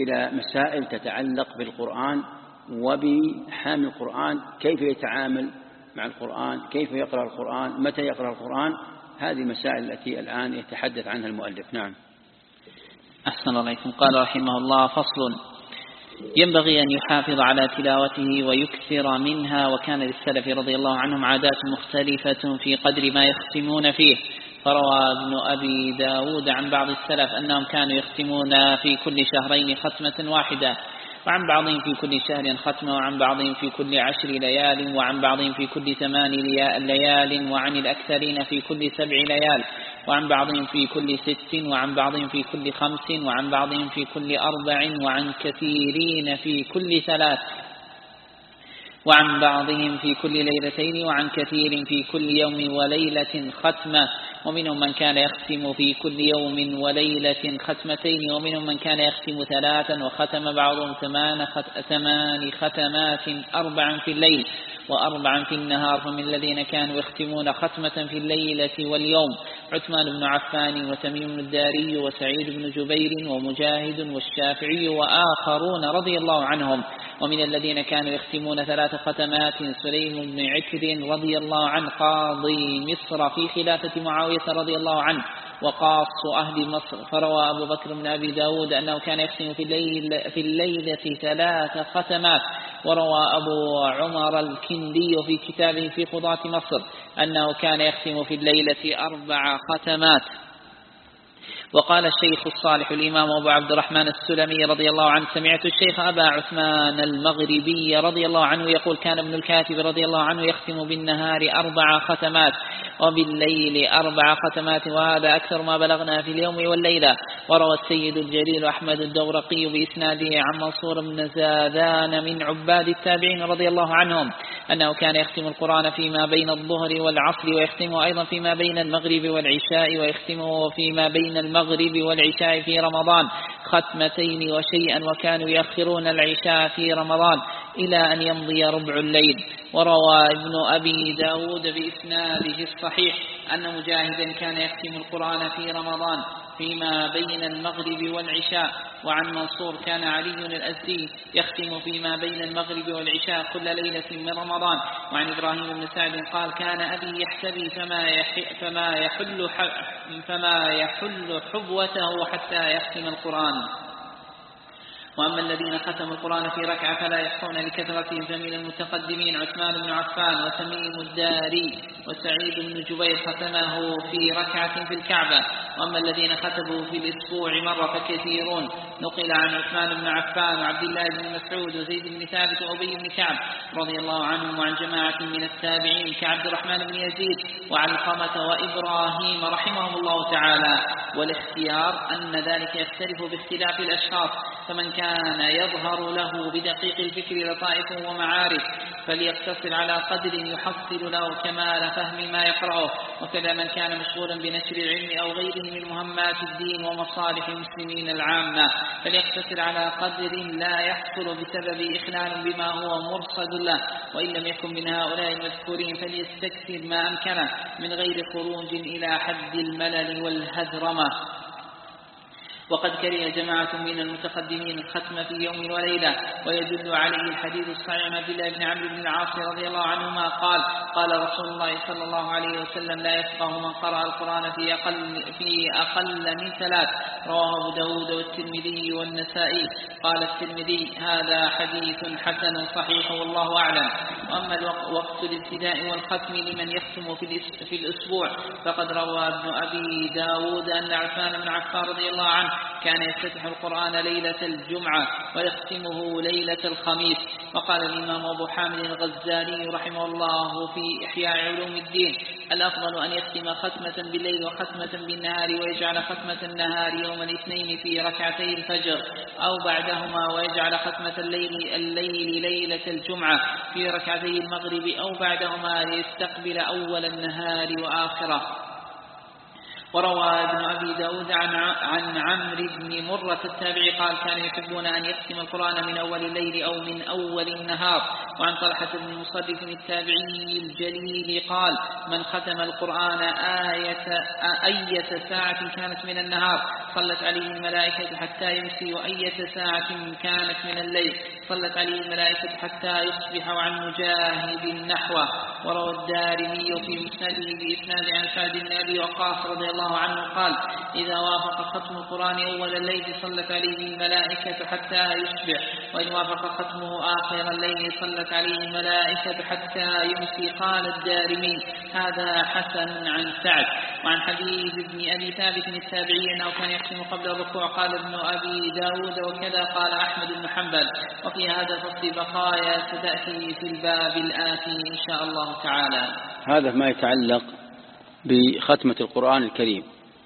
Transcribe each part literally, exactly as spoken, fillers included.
إلى مسائل تتعلق بالقرآن وبحامل القرآن، كيف يتعامل مع القرآن، كيف يقرأ القرآن، متى يقرأ القرآن. هذه مسائل التي الآن يتحدث عنها المؤلف. نعم. أحسن الله عليكم. قال رحمه الله: فصل: ينبغي أن يحافظ على تلاوته ويكثر منها، وكان للسلف رضي الله عنهم عادات مختلفة في قدر ما يختمون فيه. فروى ابن أبي داود عن بعض السلف أنهم كانوا يختمون في كل شهرين ختمة واحدة، وعن بعضهم في كل شهر ختمة، وعن بعضهم في كل عشر ليال، وعن بعضهم في كل ثمان ليال، وعن الأكثرين في كل سبع ليال، وعن بعضهم في كل ست، وعن بعضهم في كل خمس، وعن بعضهم في كل أربع، وعن كثيرين في كل ثلاث، وعن بعضهم في كل ليلتين، وعن كثير في كل يوم وليلة ختمة. ومنهم من كان يختم في كل يوم وليلة ختمتين، ومنهم من كان يختم ثلاثا، وختم بعضهم ثمان, خت... ثمان ختمات، أربعا في الليل وأربعا في النهار. فمن الذين كانوا يختمون ختمة في الليلة واليوم عثمان بن عفان وتميم الداري وسعيد بن جبير ومجاهد والشافعي وآخرون رضي الله عنهم. ومن الذين كانوا يختمون ثلاث ختمات سليم بن عكر رضي الله عنه قاضي مصر في خلافة معاوية رضي الله عنه وقاص أهل مصر. فروى أبو بكر بن أبي داود أنه كان يختم في, الليل في الليلة ثلاث ختمات. وروى أبو عمر الكندي في كتابه في قضاة مصر أنه كان يختم في الليلة أربع ختمات. وقال الشيخ الصالح الإمام أبو عبد الرحمن السلمي رضي الله عنه: سمعت الشيخ أبا عثمان المغربي رضي الله عنه يقول: كان ابن الكاتب رضي الله عنه يختم بالنهار أربع ختمات وبالليل أربع ختمات، وهذا أكثر ما بلغنا في اليوم والليلة. وروى السيد الجليل أحمد الدورقي بإسناده عن منصور بن زادان من عباد التابعين رضي الله عنهم أنه كان يختم القرآن فيما بين الظهر والعصر، ويختمه أيضا فيما بين المغرب والعشاء، ويختمه فيما بين المغرب والعشاء في رمضان ختمتين وشيئا، وكانوا يأخرون العشاء في رمضان إلى أن يمضي ربع الليل. وروى ابن أبي داود بإسناده الصحيح أن مجاهدا كان يختم القرآن في رمضان فيما بين المغرب والعشاء. وعن منصور كان علي الأزدي يختم فيما بين المغرب والعشاء كل ليلة من رمضان. وعن إبراهيم بن سعد قال: كان أبي يحتبي فما فما يحل فما يحل حبوته حتى يختم القرآن. وأما الذين ختموا القرآن في ركعة فلا يحصون لكثرتهم، فمن المتقدمين عثمان بن عفان وتميم الداري وسعيد بن جبير ختمه في ركعة في الكعبة. وأما الذين ختموا في الأسبوع مرة فكثيرون. نقل عن عثمان بن عفان وعبد الله بن مسعود وزيد بن ثابت وأبي بن كعب رضي الله عنهم، وعن جماعة من التابعين كعبد الرحمن بن يزيد وعلقمة وإبراهيم رحمهم الله تعالى. والاختيار أن ذلك يختلف باختلاف الأشخاص، فمن كان يظهر له بدقيق الفكر لطائف ومعارف فليقتصر على قدر يحصل له كمال فهم ما يقرأه، وكذا من كان مشغولا بنشر العلم أو غيره من مهمات الدين ومصالح المسلمين العامة فليقتصر على قدر لا يحصل بسبب إخلال بما هو مرصد له، وإن لم يكن من هؤلاء المذكورين فليستكثر ما أمكنه من غير خروج إلى حد الملل والهدرمة. وقد كره جماعة من المتقدمين الختم في يوم وليلة، ويدل عليه الحديث الصحيح عن عبد الله بن عمرو بن العاص رضي الله عنهما قال: قال رسول الله صلى الله عليه وسلم: لا يفقه من قرأ القرآن في أقل, في أقل من ثلاث. رواه أبو داود والترمذي والنسائي. قال الترمذي: هذا حديث حسن صحيح والله أعلم. وأما وقت الابتداء والختم لمن يختم في الأسبوع فقد روى ابن أبي داود أن عثمان بن عفان رضي الله عنه كان يفتتح القرآن ليلة الجمعة ويختمه ليلة الخميس. وقال الإمام أبو حامد الغزالي رحمه الله في إحياء علوم الدين: الأفضل أن يختم ختمة بالليل وختمة بالنهار، ويجعل ختمة النهار يوم الاثنين في ركعتي الفجر أو بعدهما، ويجعل ختمة الليل, الليل ليلة الجمعة في ركعتي المغرب أو بعدهما، ليستقبل أول النهار وآخره. وروى ابن أبي داود عن عن عمرو بن مرة التابعي قال كانوا يحبون أن يختم القرآن من أول الليل أو من أول النهار. وعن طلحة بن المصرف التابعي الجليل قال من ختم القرآن آية أية ساعة كانت من النهار صلت عليه الملائكة حتى يمسي، وأية ساعة كانت من الليل صلت عليه الملائكة حتى يصبح. وعن مجاهد نحوه. وروى الدارمي في مسنده بإسناد عن سعد بن أبي وقاص رضي الله عنه قال إذا وافق ختم القرآن أول الليل صلت عليه الملائكة حتى يصبح، وإن وافق ختمه آخر الليل صلت عليه الملائكة حتى يمسي. قال الدارمي هذا حسن عن سعد. وعن حديث ابن أبي ثابت التابعي أنه كان يختم قبل الركوع قال ابن أبي داود وكذا قال أحمد بن حنبل. وفي هذا الفصل بقايا ستأتي في الباب الآتي إن شاء الله تعالى. هذا ما يتعلق بختمة القرآن الكريم.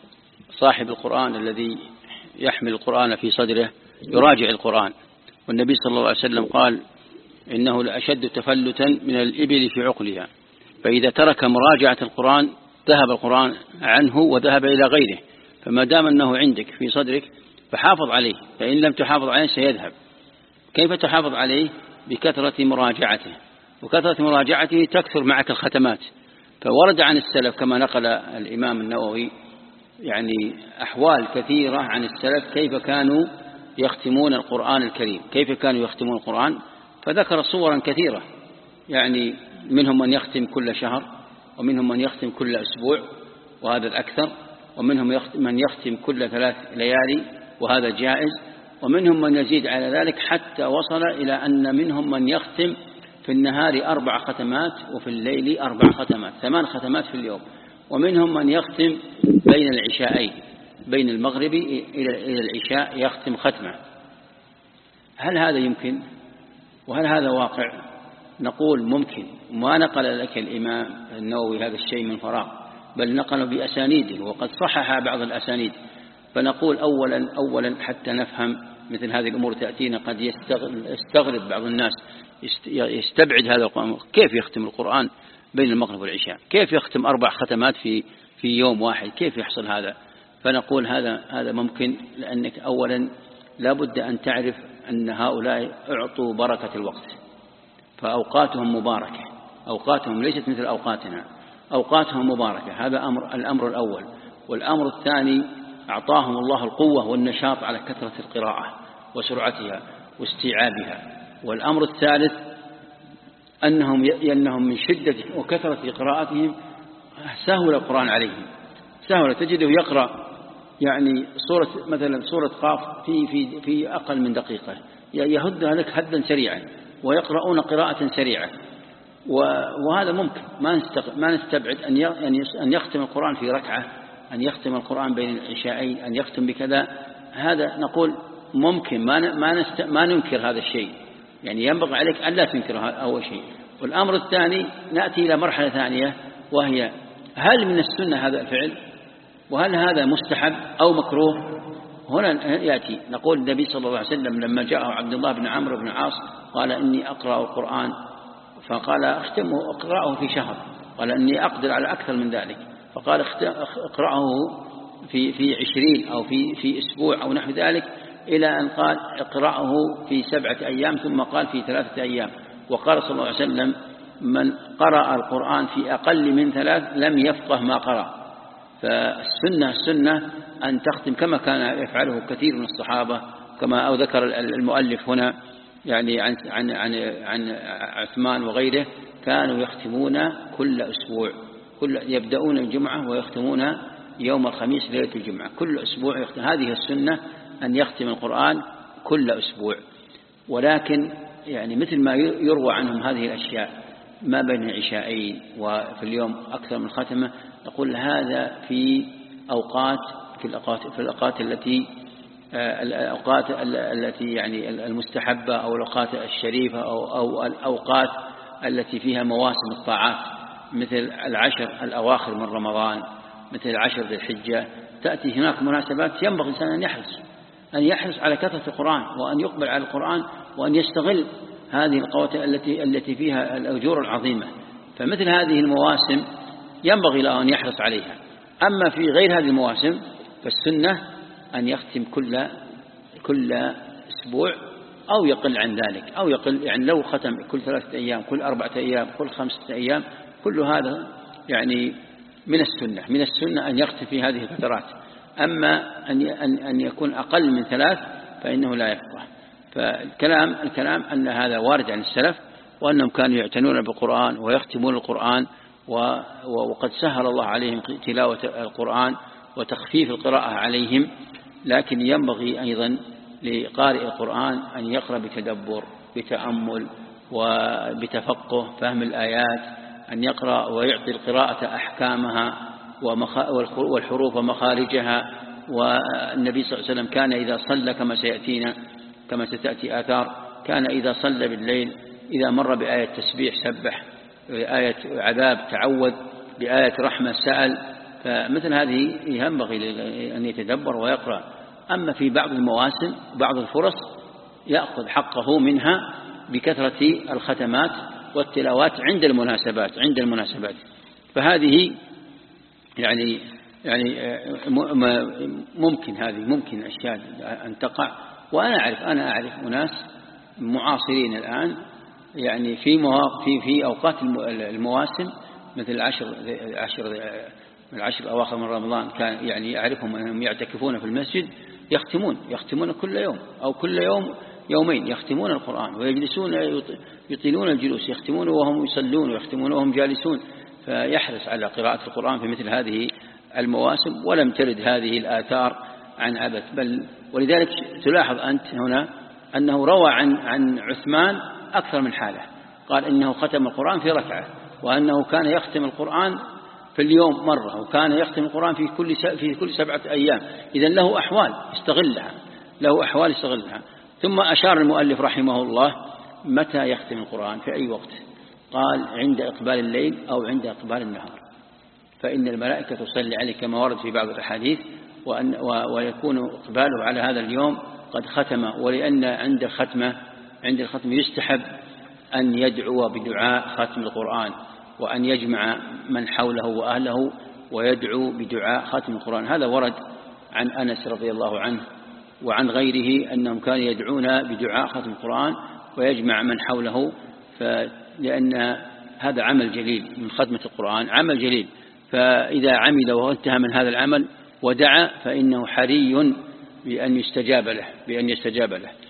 صاحب القرآن الذي يحمل القرآن في صدره يراجع القرآن، والنبي صلى الله عليه وسلم قال إنه لأشد تفلتا من الإبل في عقلها، فإذا ترك مراجعة القرآن ذهب القرآن عنه وذهب إلى غيره. فما دام أنه عندك في صدرك فحافظ عليه، فإن لم تحافظ عليه سيذهب. كيف تحافظ عليه؟ بكثرة مراجعته، وكثرة مراجعته تكثر معك الختمات. فورد عن السلف كما نقل الإمام النووي يعني أحوال كثيرة عن السلف كيف كانوا يختمون القرآن الكريم، كيف كانوا يختمون القرآن، فذكر صورا كثيرة. يعني منهم من يختم كل شهر، ومنهم من يختم كل أسبوع وهذا الأكثر، ومنهم من يختم كل ثلاث ليالي وهذا جائز، ومنهم من يزيد على ذلك حتى وصل إلى أن منهم من يختم في النهار أربع ختمات وفي الليل أربع ختمات، ثمان ختمات في اليوم. ومنهم من يختم بين العشاءين، بين المغرب إلى العشاء يختم ختمة. هل هذا يمكن؟ وهل هذا واقع؟ نقول ممكن. ما نقل لك الإمام النووي هذا الشيء من فراغ، بل نقل بأسانيده وقد صحح بعض الأسانيد. فنقول أولا أولا حتى نفهم مثل هذه الأمور تأتينا قد يستغرب بعض الناس، يستبعد هذا القرآن. كيف يختم القرآن بين المغرب والعشاء؟ كيف يختم أربع ختمات في في يوم واحد؟ كيف يحصل هذا؟ فنقول هذا هذا ممكن، لأنك أولا لا بد أن تعرف أن هؤلاء أعطوا بركة الوقت، فأوقاتهم مباركة، أوقاتهم ليست مثل أوقاتنا، أوقاتهم مباركة. هذا أمر الأمر الأول. والأمر الثاني أعطاهم الله القوة والنشاط على كثرة القراءة وسرعتها واستيعابها. والأمر الثالث أنهم أنهم من شدة وكثرة قراءتهم سهل القرآن عليهم، سهل. تجده يقرأ يعني سورة مثلا سورة قاف في في في أقل من دقيقة، يهدها لك هدا سريعا، ويقرؤون قراءة سريعة. وهذا ممكن، ما ما نستبعد أن أن يختم القرآن في ركعة، أن يختم القرآن بين العشاءين، أن يختم بكذا. هذا نقول ممكن، ما ما ما ننكر هذا الشيء. يعني ينبغي عليك أن لا تنكر هذا أول شيء. والأمر الثاني نأتي إلى مرحلة ثانية، وهي هل من السنة هذا الفعل؟ وهل هذا مستحب أو مكروه؟ هنا يأتي نقول النبي صلى الله عليه وسلم لما جاءه عبد الله بن عمرو بن العاص قال إني أقرأ القرآن، فقال اختمه اقرأه في شهر، قال إني أقدر على أكثر من ذلك، فقال اقرأه في في عشرين أو في في أسبوع أو نحو ذلك، إلى أن قال اقرأه في سبعة أيام، ثم قال في ثلاثة أيام. وقال صلى الله عليه وسلم من قرأ القرآن في أقل من ثلاث لم يفقه ما قرأ. فالسنة السنة أن تختم كما كان يفعله كثير من الصحابة، كما أو ذكر المؤلف هنا يعني عن عن عن عن عثمان وغيره، كانوا يختمون كل أسبوع، كل يبدأون الجمعة ويختمون يوم الخميس ليلة الجمعة، كل أسبوع يختم. هذه السنة أن يختم القرآن كل أسبوع. ولكن يعني مثل ما يروى عنهم هذه الأشياء ما بين العشاءين وفي اليوم أكثر من ختمة، نقول هذا في أوقات في الأوقات في الأوقات التي الأوقات التي يعني المستحبة أو الأوقات الشريفة أو أو الأوقات التي فيها مواسم الطاعات، مثل العشر الأواخر من رمضان، مثل العشر ذي الحجة. تأتي هناك مناسبات ينبغي الإنسان أن يحرص أن يحرص على كثرة القرآن، وأن يقبل على القرآن، وأن يستغل هذه القوات التي التي فيها الأجور العظيمة. فمثل هذه المواسم ينبغي له أن يحرص عليها، أما في غير هذه المواسم فالسنة أن يختم كل كل أسبوع أو يقل عن ذلك، أو يقل يعني لو ختم كل ثلاثة أيام، كل أربعة أيام، كل خمسة أيام، كل هذا يعني من السنة من السنة أن يختم في هذه الفترات. أما أن أن يكون أقل من ثلاث فإنه لا يفقه. فالكلام الكلام أن هذا وارد عن السلف، وأنهم كانوا يعتنون بالقرآن ويختمون القرآن، وقد سهل الله عليهم تلاوة القرآن وتخفيف القراءة عليهم. لكن ينبغي أيضا لقارئ القرآن أن يقرأ بتدبر بتأمل وبتفقه فهم الآيات، أن يقرأ ويعطي القراءة أحكامها والحروف ومخارجها. والنبي صلى الله عليه وسلم كان إذا صلى كما سيأتينا كما ستأتي آثار، كان إذا صلى بالليل إذا مر بآية تسبيح سبح، بآية عذاب تعوذ، بآية رحمة سأل. فمثل هذه ينبغي أن يتدبر ويقرأ. أما في بعض المواسم بعض الفرص يأخذ حقه منها بكثرة الختمات والتلاوات عند المناسبات عند المناسبات فهذه يعني يعني ممكن هذه ممكن أشياء أن تقع. وأنا أعرف أنا أعرف أناس معاصرين الآن يعني في في في أوقات المواسم مثل العشر العشر العشر الأواخر من رمضان، كان يعني أعرفهم أنهم يعتكفون في المسجد يختمون يختمون كل يوم أو كل يوم يومين يختمون القرآن، ويجلسون يطيلون الجلوس يختمون وهم يصلون ويختمون وهم جالسون. فيحرص على قراءة القرآن في مثل هذه المواسم. ولم ترد هذه الآثار عن عبث، بل ولذلك تلاحظ أنت هنا أنه روى عن عن عثمان أكثر من حالة، قال إنه ختم القرآن في ركعة، وأنه كان يختم القرآن في اليوم مرة، وكان يختم القرآن في كل في كل سبعة أيام. إذن له أحوال يستغلها له أحوال يستغلها. ثم أشار المؤلف رحمه الله متى يختم القرآن في أي وقت، قال عند إقبال الليل أو عند إقبال النهار، فإن الملائكة تصلي عليه كما ورد في بعض الأحاديث، وأن ويكون إقباله على هذا اليوم قد ختم. ولأن عند الختمة عند الختم يستحب أن يدعو بدعاء ختم القرآن، وأن يجمع من حوله وأهله ويدعو بدعاء ختم القرآن. هذا ورد عن أنس رضي الله عنه وعن غيره أنهم كانوا يدعون بدعاء ختم القرآن ويجمع من حوله، لأن هذا عمل جليل من ختمة القرآن، عمل جليل. فإذا عمل وانتهى من هذا العمل ودعا فإنه حري بأن يستجاب له بأن يستجاب له